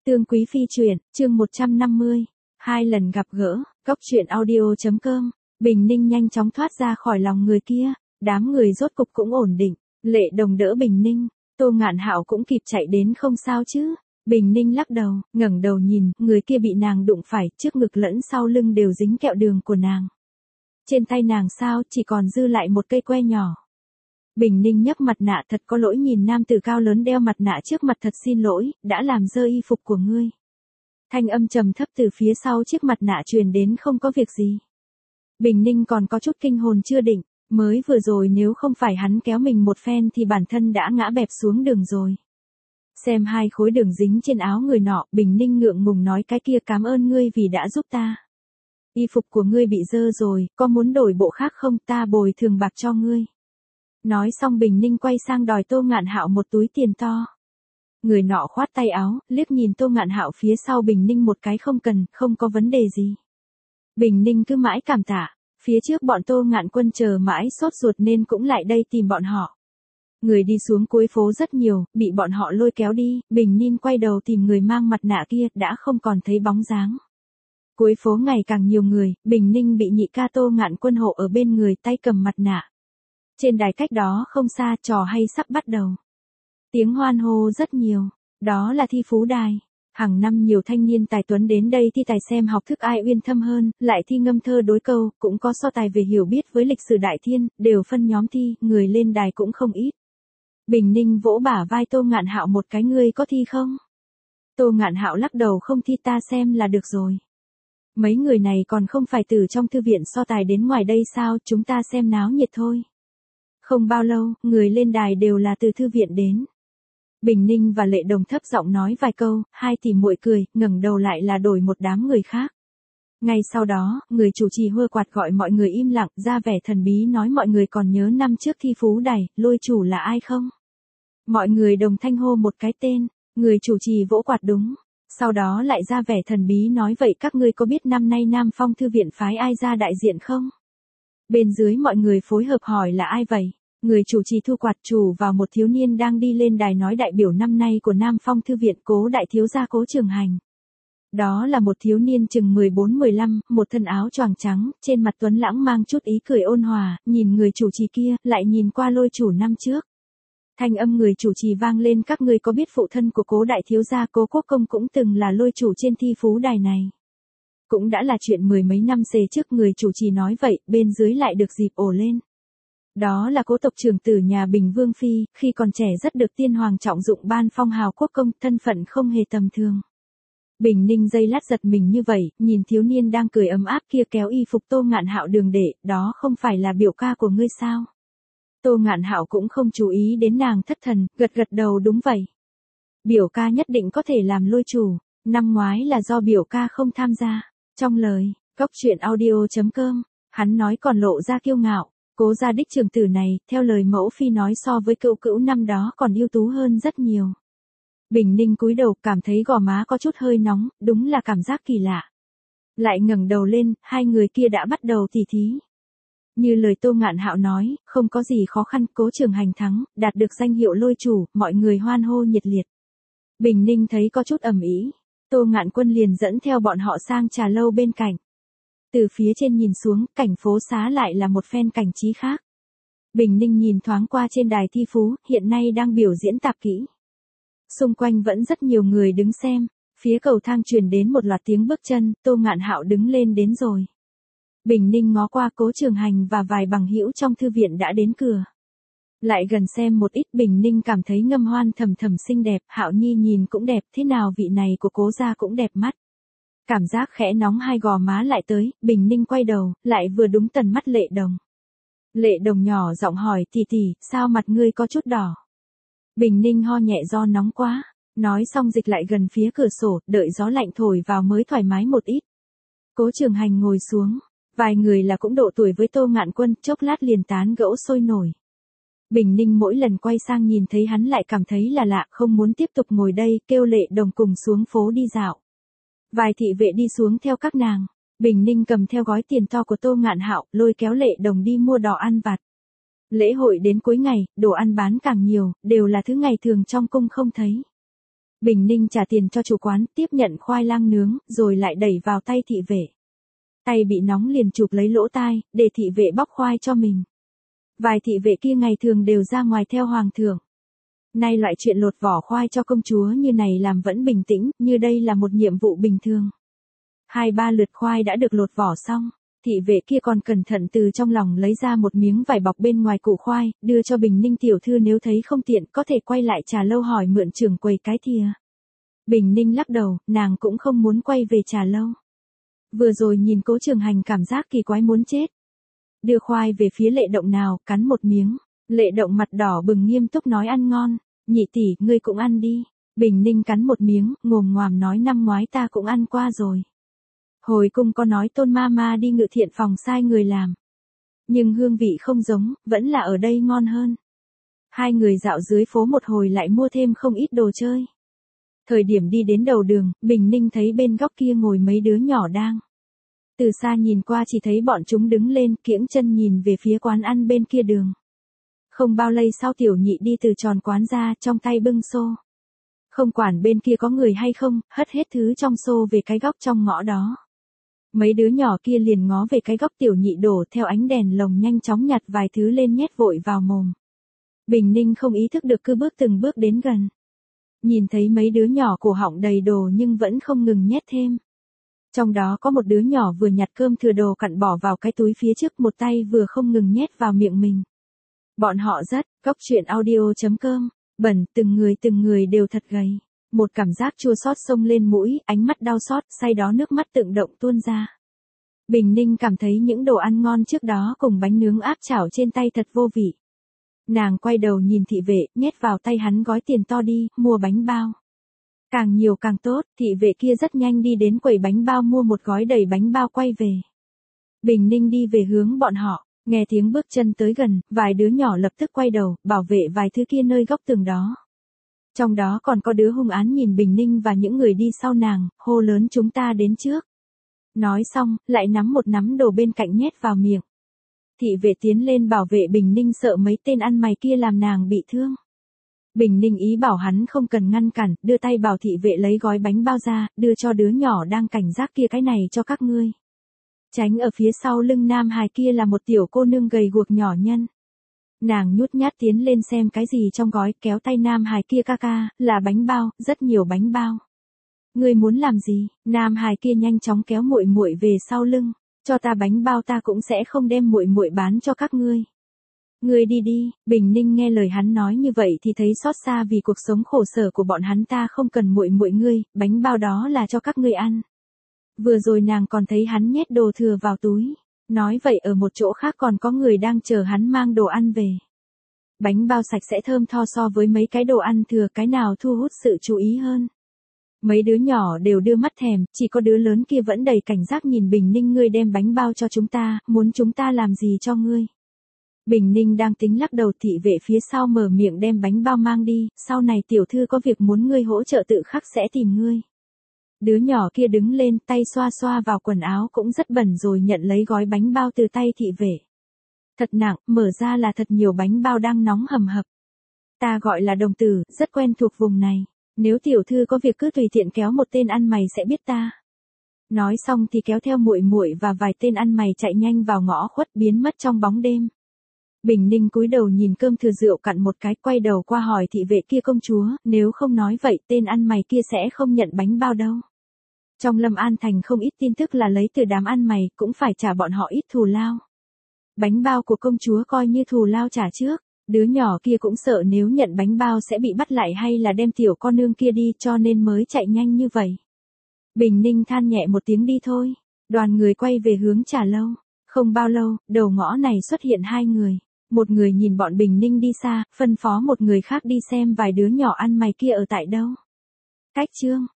Tương Quý Phi truyện, chương 150, hai lần gặp gỡ, Cốc truyện audio.com, Bình Ninh nhanh chóng thoát ra khỏi lòng người kia, đám người rốt cục cũng ổn định, Lệ Đồng đỡ Bình Ninh, Tô Ngạn Hạo cũng kịp chạy đến không sao chứ. Bình Ninh lắc đầu, ngẩng đầu nhìn, người kia bị nàng đụng phải, trước ngực lẫn sau lưng đều dính kẹo đường của nàng. Trên tay nàng sao, chỉ còn dư lại một cây que nhỏ. Bình Ninh nhấc mặt nạ, thật có lỗi nhìn nam tử cao lớn đeo mặt nạ trước mặt, thật xin lỗi, đã làm dơ y phục của ngươi. Thanh âm trầm thấp từ phía sau chiếc mặt nạ truyền đến, không có việc gì. Bình Ninh còn có chút kinh hồn chưa định, mới vừa rồi nếu không phải hắn kéo mình một phen thì bản thân đã ngã bẹp xuống đường rồi. Xem hai khối đường dính trên áo người nọ, Bình Ninh ngượng ngùng nói, cái kia cảm ơn ngươi vì đã giúp ta. Y phục của ngươi bị dơ rồi, có muốn đổi bộ khác không, ta bồi thường bạc cho ngươi. Nói xong Bình Ninh quay sang đòi Tô Ngạn Hạo một túi tiền to. Người nọ khoát tay áo, liếc nhìn Tô Ngạn Hạo phía sau Bình Ninh một cái, không cần, không có vấn đề gì. Bình Ninh cứ mãi cảm tạ, phía trước bọn Tô Ngạn Quân chờ mãi sốt ruột nên cũng lại đây tìm bọn họ. Người đi xuống cuối phố rất nhiều, bị bọn họ lôi kéo đi, Bình Ninh quay đầu tìm người mang mặt nạ kia, đã không còn thấy bóng dáng. Cuối phố ngày càng nhiều người, Bình Ninh bị nhị ca Tô Ngạn Quân hộ ở bên người, tay cầm mặt nạ. Trên đài cách đó không xa, trò hay sắp bắt đầu. Tiếng hoan hô rất nhiều, đó là thi phú đài. Hàng năm nhiều thanh niên tài tuấn đến đây thi tài xem học thức ai uyên thâm hơn, lại thi ngâm thơ đối câu, cũng có so tài về hiểu biết với lịch sử đại thiên, đều phân nhóm thi, người lên đài cũng không ít. Bình Ninh vỗ bả vai Tô Ngạn Hạo một cái, ngươi có thi không? Tô Ngạn Hạo lắc đầu, không thi, ta xem là được rồi. Mấy người này còn không phải từ trong thư viện so tài đến ngoài đây sao, chúng ta xem náo nhiệt thôi. Không bao lâu, người lên đài đều là từ thư viện đến. Bình Ninh và Lệ Đồng thấp giọng nói vài câu, hai tỷ muội cười, ngẩng đầu lại là đổi một đám người khác. Ngay sau đó, người chủ trì hơ quạt gọi mọi người im lặng, ra vẻ thần bí nói, mọi người còn nhớ năm trước thi phú đài, lôi chủ là ai không? Mọi người đồng thanh hô một cái tên, người chủ trì vỗ quạt đúng. Sau đó lại ra vẻ thần bí nói, vậy các ngươi có biết năm nay Nam Phong thư viện phái ai ra đại diện không? Bên dưới mọi người phối hợp hỏi là ai vậy? Người chủ trì thu quạt chủ vào một thiếu niên đang đi lên đài nói, đại biểu năm nay của Nam Phong thư viện Cố đại thiếu gia Cố Trường Hành. Đó là một thiếu niên chừng 14-15, một thân áo choàng trắng, trên mặt tuấn lãng mang chút ý cười ôn hòa, nhìn người chủ trì kia, lại nhìn qua lôi chủ năm trước. Thanh âm người chủ trì vang lên, các ngươi có biết phụ thân của Cố đại thiếu gia Cố Quốc Công cũng từng là lôi chủ trên thi phú đài này. Cũng đã là chuyện mười mấy năm xề trước, người chủ trì nói vậy, bên dưới lại được dịp ồ lên. Đó là Cố tộc trưởng tử nhà Bình Vương Phi, khi còn trẻ rất được tiên hoàng trọng dụng, ban phong hào quốc công, thân phận không hề tầm thường. Bình Ninh giây lát giật mình như vậy, nhìn thiếu niên đang cười ấm áp kia kéo y phục Tô Ngạn Hạo đường để, đó không phải là biểu ca của ngươi sao? Tô Ngạn Hạo cũng không chú ý đến nàng thất thần, gật gật đầu, đúng vậy. Biểu ca nhất định có thể làm lôi chủ, năm ngoái là do biểu ca không tham gia. Trong lời, Cốc truyện audio.com, hắn nói còn lộ ra kiêu ngạo. Cố gia đích trưởng tử này, theo lời mẫu phi nói, so với cữu cữu năm đó còn ưu tú hơn rất nhiều. Bình Ninh cúi đầu, cảm thấy gò má có chút hơi nóng, đúng là cảm giác kỳ lạ. Lại ngẩng đầu lên, hai người kia đã bắt đầu tỉ thí. Như lời Tô Ngạn Hạo nói, không có gì khó khăn, Cố Trường Hành thắng, đạt được danh hiệu lôi chủ, mọi người hoan hô nhiệt liệt. Bình Ninh thấy có chút ầm ĩ, Tô Ngạn Quân liền dẫn theo bọn họ sang trà lâu bên cạnh. Từ phía trên nhìn xuống, cảnh phố xá lại là một phen cảnh trí khác. Bình Ninh nhìn thoáng qua trên đài thi phú, hiện nay đang biểu diễn tạp kỹ. Xung quanh vẫn rất nhiều người đứng xem, phía cầu thang truyền đến một loạt tiếng bước chân, Tô Ngạn Hạo đứng lên đến rồi. Bình Ninh ngó qua Cố Trường Hành và vài bằng hữu trong thư viện đã đến cửa. Lại gần xem một ít, Bình Ninh cảm thấy Ngâm Hoan thầm thầm xinh đẹp, Hạo Nhi nhìn cũng đẹp, thế nào vị này của Cố gia cũng đẹp mắt. Cảm giác khẽ nóng hai gò má lại tới, Bình Ninh quay đầu, lại vừa đúng tần mắt Lệ Đồng. Lệ Đồng nhỏ giọng hỏi, tỷ tỷ, sao mặt ngươi có chút đỏ? Bình Ninh ho nhẹ, do nóng quá. Nói xong dịch lại gần phía cửa sổ, đợi gió lạnh thổi vào mới thoải mái một ít. Cố Trường Hành ngồi xuống, vài người là cũng độ tuổi với Tô Ngạn Quân, chốc lát liền tán gẫu sôi nổi. Bình Ninh mỗi lần quay sang nhìn thấy hắn lại cảm thấy là lạ, không muốn tiếp tục ngồi đây, kêu Lệ Đồng cùng xuống phố đi dạo. Vài thị vệ đi xuống theo các nàng. Bình Ninh cầm theo gói tiền to của Tô Ngạn Hạo, lôi kéo Lệ Đồng đi mua đồ ăn vặt. Lễ hội đến cuối ngày, đồ ăn bán càng nhiều, đều là thứ ngày thường trong cung không thấy. Bình Ninh trả tiền cho chủ quán, tiếp nhận khoai lang nướng, rồi lại đẩy vào tay thị vệ. Tay bị nóng liền chụp lấy lỗ tai, để thị vệ bóc khoai cho mình. Vài thị vệ kia ngày thường đều ra ngoài theo hoàng thượng. Nay loại chuyện lột vỏ khoai cho công chúa như này làm vẫn bình tĩnh, như đây là một nhiệm vụ bình thường. 2-3 lượt khoai đã được lột vỏ xong, thị vệ kia còn cẩn thận từ trong lòng lấy ra một miếng vải bọc bên ngoài củ khoai, đưa cho Bình Ninh tiểu thư nếu thấy không tiện có thể quay lại trà lâu hỏi mượn trưởng quầy cái thìa. Bình Ninh lắc đầu, nàng cũng không muốn quay về trà lâu. Vừa rồi nhìn Cố Trường Hành cảm giác kỳ quái muốn chết. Đưa khoai về phía Lệ Động nào, cắn một miếng. Lệ Động mặt đỏ bừng nghiêm túc nói ăn ngon, nhị tỷ, ngươi cũng ăn đi. Bình Ninh cắn một miếng, ngồm ngoàm nói năm ngoái ta cũng ăn qua rồi. Hồi cung có nói Tôn Mama đi Ngự Thiện phòng sai người làm. Nhưng hương vị không giống, vẫn là ở đây ngon hơn. Hai người dạo dưới phố một hồi lại mua thêm không ít đồ chơi. Thời điểm đi đến đầu đường, Bình Ninh thấy bên góc kia ngồi mấy đứa nhỏ đang. Từ xa nhìn qua chỉ thấy bọn chúng đứng lên kiễng chân nhìn về phía quán ăn bên kia đường. Không bao lâu sau tiểu nhị đi từ tròn quán ra trong tay bưng xô. Không quản bên kia có người hay không, hất hết thứ trong xô về cái góc trong ngõ đó. Mấy đứa nhỏ kia liền ngó về cái góc tiểu nhị đổ theo ánh đèn lồng nhanh chóng nhặt vài thứ lên nhét vội vào mồm. Bình Ninh không ý thức được cứ bước từng bước đến gần. Nhìn thấy mấy đứa nhỏ cổ họng đầy đồ nhưng vẫn không ngừng nhét thêm. Trong đó có một đứa nhỏ vừa nhặt cơm thừa đồ cặn bỏ vào cái túi phía trước một tay vừa không ngừng nhét vào miệng mình. Bọn họ rất, Cóc Truyện Audio.com, bẩn, từng người đều thật gầy. Một cảm giác chua xót xông lên mũi, ánh mắt đau xót, say đó nước mắt tự động tuôn ra. Bình Ninh cảm thấy những đồ ăn ngon trước đó cùng bánh nướng áp chảo trên tay thật vô vị. Nàng quay đầu nhìn thị vệ, nhét vào tay hắn gói tiền to đi, mua bánh bao. Càng nhiều càng tốt, thị vệ kia rất nhanh đi đến quầy bánh bao mua một gói đầy bánh bao quay về. Bình Ninh đi về hướng bọn họ, nghe tiếng bước chân tới gần, vài đứa nhỏ lập tức quay đầu, bảo vệ vài thứ kia nơi góc tường đó. Trong đó còn có đứa hung án nhìn Bình Ninh và những người đi sau nàng, hô lớn chúng ta đến trước. Nói xong, lại nắm một nắm đồ bên cạnh nhét vào miệng. Thị vệ tiến lên bảo vệ Bình Ninh sợ mấy tên ăn mày kia làm nàng bị thương. Bình Ninh ý bảo hắn không cần ngăn cản, đưa tay bảo thị vệ lấy gói bánh bao ra, đưa cho đứa nhỏ đang cảnh giác kia cái này cho các ngươi. Tránh ở phía sau lưng nam hài kia là một tiểu cô nương gầy guộc nhỏ nhân. Nàng nhút nhát tiến lên xem cái gì trong gói, kéo tay nam hài kia ca ca, là bánh bao, rất nhiều bánh bao. Ngươi muốn làm gì? Nam hài kia nhanh chóng kéo muội muội về sau lưng, cho ta bánh bao ta cũng sẽ không đem muội muội bán cho các ngươi. Ngươi đi đi, Bình Ninh nghe lời hắn nói như vậy thì thấy xót xa vì cuộc sống khổ sở của bọn hắn ta không cần muội muội ngươi, bánh bao đó là cho các ngươi ăn. Vừa rồi nàng còn thấy hắn nhét đồ thừa vào túi, nói vậy ở một chỗ khác còn có người đang chờ hắn mang đồ ăn về. Bánh bao sạch sẽ thơm tho so với mấy cái đồ ăn thừa cái nào thu hút sự chú ý hơn. Mấy đứa nhỏ đều đưa mắt thèm, chỉ có đứa lớn kia vẫn đầy cảnh giác nhìn Bình Ninh ngươi đem bánh bao cho chúng ta, muốn chúng ta làm gì cho ngươi. Bình Ninh đang tính lắc đầu thị vệ phía sau mở miệng đem bánh bao mang đi, sau này tiểu thư có việc muốn ngươi hỗ trợ tự khắc sẽ tìm ngươi. Đứa nhỏ kia đứng lên tay xoa xoa vào quần áo cũng rất bẩn rồi nhận lấy gói bánh bao từ tay thị vệ. Thật nặng, mở ra là thật nhiều bánh bao đang nóng hầm hập. Ta gọi là đồng tử, rất quen thuộc vùng này. Nếu tiểu thư có việc cứ tùy tiện kéo một tên ăn mày sẽ biết ta. Nói xong thì kéo theo muội muội và vài tên ăn mày chạy nhanh vào ngõ khuất biến mất trong bóng đêm. Bình Ninh cúi đầu nhìn cơm thừa rượu cặn một cái quay đầu qua hỏi thị vệ kia công chúa, nếu không nói vậy tên ăn mày kia sẽ không nhận bánh bao đâu. Trong Lâm An Thành không ít tin tức là lấy từ đám ăn mày cũng phải trả bọn họ ít thù lao. Bánh bao của công chúa coi như thù lao trả trước. Đứa nhỏ kia cũng sợ nếu nhận bánh bao sẽ bị bắt lại hay là đem tiểu con nương kia đi cho nên mới chạy nhanh như vậy. Bình Ninh than nhẹ một tiếng đi thôi. Đoàn người quay về hướng trà lâu. Không bao lâu, đầu ngõ này xuất hiện hai người. Một người nhìn bọn Bình Ninh đi xa, phân phó một người khác đi xem vài đứa nhỏ ăn mày kia ở tại đâu. Cách chương